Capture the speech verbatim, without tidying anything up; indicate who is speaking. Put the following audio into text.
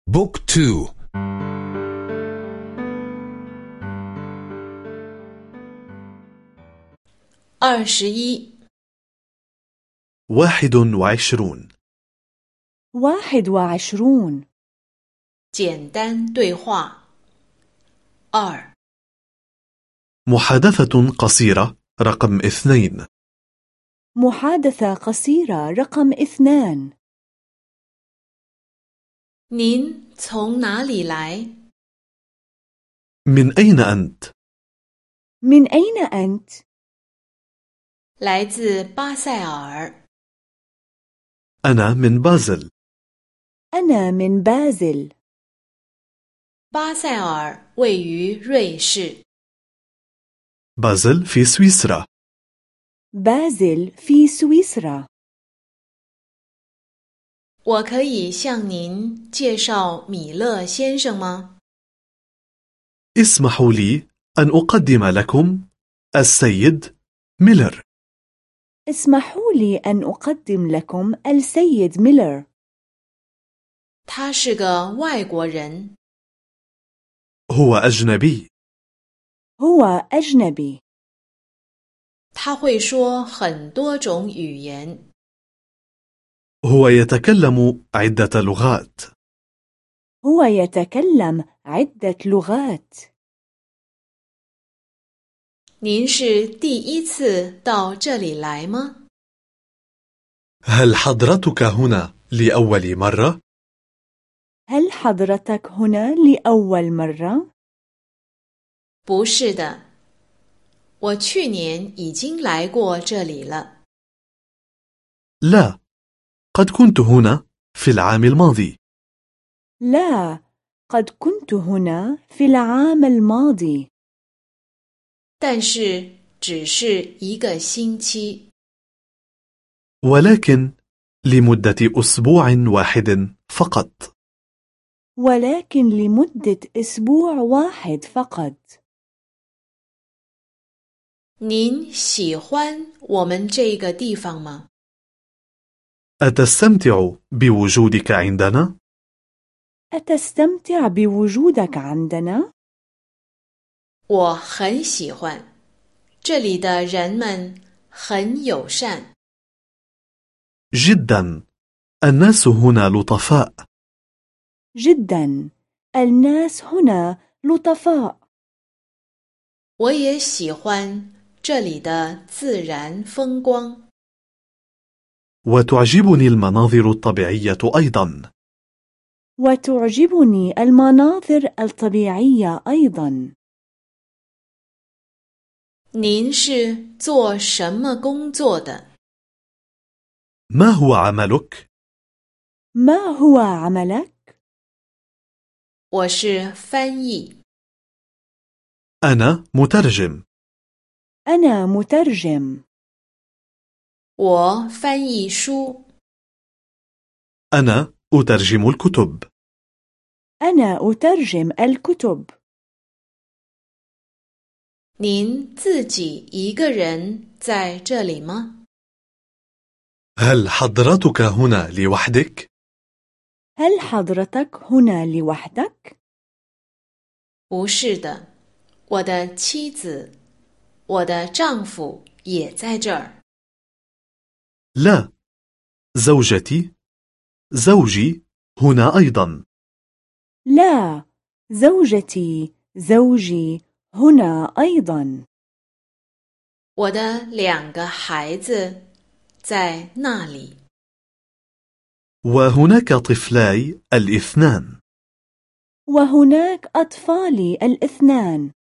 Speaker 1: بوك تو.
Speaker 2: أرشي
Speaker 3: واحد وعشرون.
Speaker 4: واحد وعشرون.
Speaker 2: 简单对话二
Speaker 3: محادثة قصيرة رقم اثنين.
Speaker 4: محادثة قصيرة رقم اثنان.
Speaker 2: 您从哪里来
Speaker 3: من أين أنت؟
Speaker 4: من أين أنت؟
Speaker 2: 来自巴塞尔
Speaker 3: أنا من بازل.
Speaker 4: أنا من بازل.
Speaker 2: 巴塞尔位于瑞士
Speaker 3: بازل في سويسرا.
Speaker 4: بازل في سويسرا.
Speaker 2: 我可以向您介绍米勒先生吗
Speaker 3: اسمحوا لي أن أقدم لكم السيد ميلر.
Speaker 4: اسمحوا لي أن أقدم لكم السيد ميلر.
Speaker 2: 他是个外国人
Speaker 3: هو أجنبي.
Speaker 4: هو أجنبي.
Speaker 2: 他会说很多种语言
Speaker 3: هو يتكلم عدة لغات.
Speaker 4: هو يتكلم عدة لغات.
Speaker 2: 您是第一次到这里来吗
Speaker 3: هل حضرتك هنا لأول مرة؟
Speaker 4: هل حضرتك هنا لأول مرة؟
Speaker 2: 不是的，我去年已经来过这里了。
Speaker 3: لا، قد كنت هنا في العام الماضي.
Speaker 4: لا، قد كنت هنا في العام الماضي.
Speaker 2: 但是只是一个星期。
Speaker 3: ولكن لمدة أسبوع واحد فقط.
Speaker 4: ولكن لمدة أسبوع واحد فقط.
Speaker 2: 您喜欢我们这个地方吗？
Speaker 3: أتستمتع بوجودك عندنا؟
Speaker 4: أتستمتع بوجودك عندنا؟
Speaker 2: 我很喜欢，这里的人们很友善。
Speaker 3: جدا، الناس هنا لطفاء.
Speaker 4: جدا، الناس هنا لطفاء.
Speaker 2: 我也喜欢这里的自然风光。
Speaker 3: وتعجبني المناظر الطبيعية أيضا.
Speaker 4: وتعجبني المناظر الطبيعية أيضا.
Speaker 2: 您是做什么工作的？
Speaker 3: ما هو عملك؟
Speaker 4: ما هو عملك؟
Speaker 2: 我是翻译。
Speaker 3: أنا مترجم.
Speaker 4: أنا مترجم.
Speaker 2: 我翻译书。
Speaker 3: أنا أترجم الكتب.
Speaker 4: أنا أترجم الكتب.
Speaker 2: 您自己一个人在这里吗？
Speaker 3: هل حضرتك هنا لوحدك؟
Speaker 4: هل حضرتك هنا لوحدك؟
Speaker 2: 不是的，我的妻子，我的丈夫也在这儿。
Speaker 3: لا، زوجتي، زوجي هنا أيضا.
Speaker 4: لا، زوجتي، زوجي هنا أيضا.
Speaker 2: 我的两个孩子在那里。
Speaker 3: وهناك طفلاي الاثنان.
Speaker 4: وهناك أطفالي الاثنان.